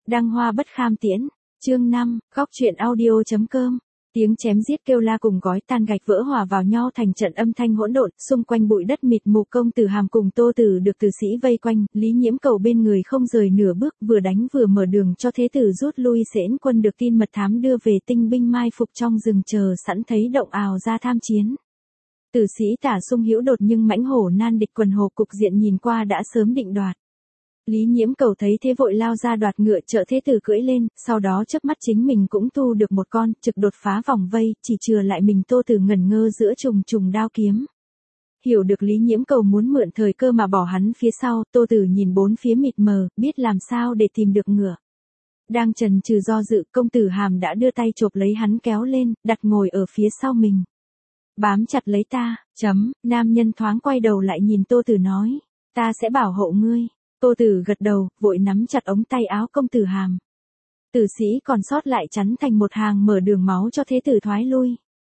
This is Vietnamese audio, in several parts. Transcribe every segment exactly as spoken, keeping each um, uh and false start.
Đăng hoa bất kham tiễn. Chương năm, góc truyện audio.com. Tiếng chém giết kêu la cùng gói tan gạch vỡ hòa vào nhau thành trận âm thanh hỗn độn, xung quanh bụi đất mịt mù. Công Tử Hàm cùng Tô Tử được tử sĩ vây quanh, Lý Nhiễm Cầu bên người không rời nửa bước, vừa đánh vừa mở đường cho thế tử rút lui. Sễn Quân được tin mật thám đưa về tinh binh mai phục trong rừng chờ sẵn thấy động ào ra tham chiến. Tử sĩ Tả Sung hữu đột nhưng mãnh hổ nan địch, quần hồ cục diện nhìn qua đã sớm định đoạt. Lý Nhiễm Cầu thấy thế vội lao ra đoạt ngựa trợ thế tử cưỡi lên, sau đó chớp mắt chính mình cũng thu được một con, trực đột phá vòng vây, chỉ chừa lại mình Tô Tử ngẩn ngơ giữa trùng trùng đao kiếm. Hiểu được Lý Nhiễm Cầu muốn mượn thời cơ mà bỏ hắn phía sau, Tô Tử nhìn bốn phía mịt mờ, biết làm sao để tìm được ngựa. Đang chần chừ do dự, Công Tử Hàm đã đưa tay chộp lấy hắn kéo lên, đặt ngồi ở phía sau mình. Bám chặt lấy ta, chấm, nam nhân thoáng quay đầu lại nhìn Tô Tử nói, ta sẽ bảo hộ ngươi. Tô Tử gật đầu, vội nắm chặt ống tay áo Công Tử Hàm. Tử sĩ còn sót lại chắn thành một hàng mở đường máu cho thế tử thoái lui.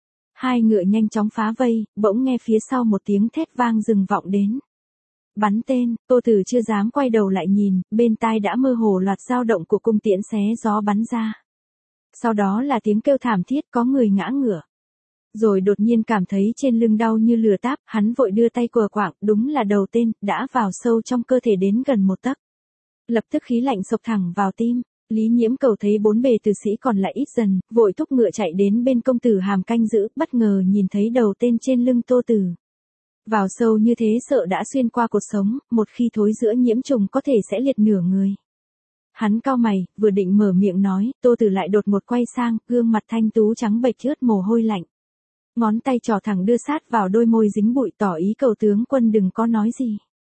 Hai ngựa nhanh chóng phá vây, bỗng nghe phía sau một tiếng thét vang rừng vọng đến. Bắn tên, Tô Tử chưa dám quay đầu lại nhìn, bên tai đã mơ hồ loạt dao động của cung tiễn xé gió bắn ra. Sau đó là tiếng kêu thảm thiết, có người ngã ngửa. Rồi đột nhiên cảm thấy trên lưng đau như lửa táp, hắn vội đưa tay quờ quạng, đúng là đầu tên, đã vào sâu trong cơ thể đến gần một tấc. Lập tức khí lạnh xộc thẳng vào tim, Lý Nhiễm Cầu thấy bốn bề tử sĩ còn lại ít dần, vội thúc ngựa chạy đến bên Công Tử Hàm canh giữ, bất ngờ nhìn thấy đầu tên trên lưng Tô Tử. Vào sâu như thế sợ đã xuyên qua cột sống, một khi thối giữa nhiễm trùng có thể sẽ liệt nửa người. Hắn cau mày, vừa định mở miệng nói, Tô Tử lại đột một quay sang, gương mặt thanh tú trắng bệch ướt mồ hôi lạnh. Ngón tay trỏ thẳng đưa sát vào đôi môi dính bụi, tỏ ý cầu tướng quân đừng có nói gì.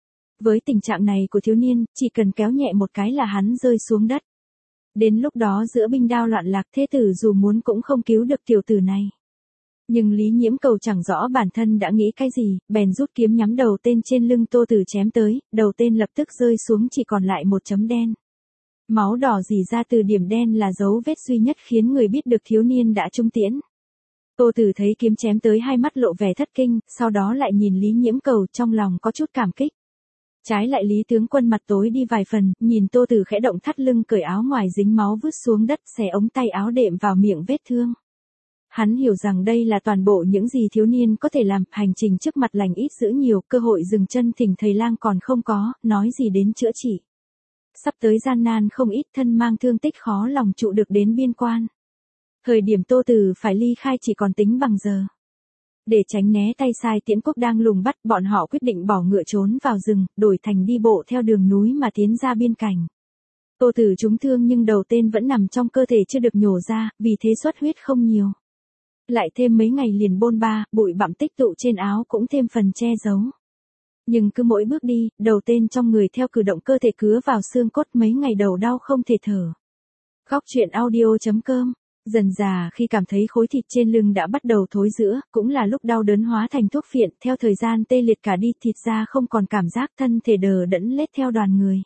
Với tình trạng này của thiếu niên, chỉ cần kéo nhẹ một cái là hắn rơi xuống đất. Đến lúc đó giữa binh đao loạn lạc, thế tử dù muốn cũng không cứu được tiểu tử này. Nhưng Lý Nhiễm Cầu chẳng rõ bản thân đã nghĩ cái gì, bèn rút kiếm nhắm đầu tên trên lưng Tô Tử chém tới, đầu tên lập tức rơi xuống chỉ còn lại một chấm đen. Máu đỏ rỉ ra từ điểm đen là dấu vết duy nhất khiến người biết được thiếu niên đã trung tiễn. Tô Tử thấy kiếm chém tới hai mắt lộ vẻ thất kinh, sau đó lại nhìn Lý Nhiễm Cầu, trong lòng có chút cảm kích. Trái lại Lý tướng quân mặt tối đi vài phần, nhìn Tô Tử khẽ động thắt lưng cởi áo ngoài dính máu vứt xuống đất, xẻ ống tay áo đệm vào miệng vết thương. Hắn hiểu rằng đây là toàn bộ những gì thiếu niên có thể làm, hành trình trước mặt lành ít dữ nhiều, cơ hội dừng chân thỉnh thầy lang còn không có, nói gì đến chữa trị. Sắp tới gian nan không ít, thân mang thương tích khó lòng trụ được đến biên quan. Thời điểm Tô Tử phải ly khai chỉ còn tính bằng giờ. Để tránh né tay sai Tiễn Quốc đang lùng bắt, bọn họ quyết định bỏ ngựa trốn vào rừng, đổi thành đi bộ theo đường núi mà tiến ra biên cảnh. Tô Tử trúng thương nhưng đầu tên vẫn nằm trong cơ thể chưa được nhổ ra, vì thế xuất huyết không nhiều. Lại thêm mấy ngày liền bôn ba, bụi bặm tích tụ trên áo cũng thêm phần che giấu. Nhưng cứ mỗi bước đi, đầu tên trong người theo cử động cơ thể cứa vào xương cốt, mấy ngày đầu đau không thể thở. Góc truyện audio.com. Dần dà khi cảm thấy khối thịt trên lưng đã bắt đầu thối rữa, cũng là lúc đau đớn hóa thành thuốc phiện, theo thời gian tê liệt cả đi, thịt da không còn cảm giác, thân thể đờ đẫn lết theo đoàn người.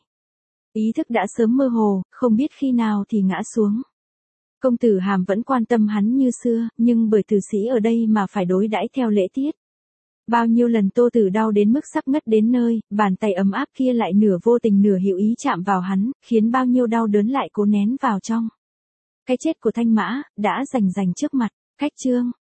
Ý thức đã sớm mơ hồ, không biết khi nào thì ngã xuống. Công Tử Hàm vẫn quan tâm hắn như xưa, nhưng bởi tử sĩ ở đây mà phải đối đãi theo lễ tiết. Bao nhiêu lần Tô Tử đau đến mức sắp ngất đến nơi, bàn tay ấm áp kia lại nửa vô tình nửa hữu ý chạm vào hắn, khiến bao nhiêu đau đớn lại cố nén vào trong. Cái chết của Thanh Mã, đã rành rành trước mặt, cách chương,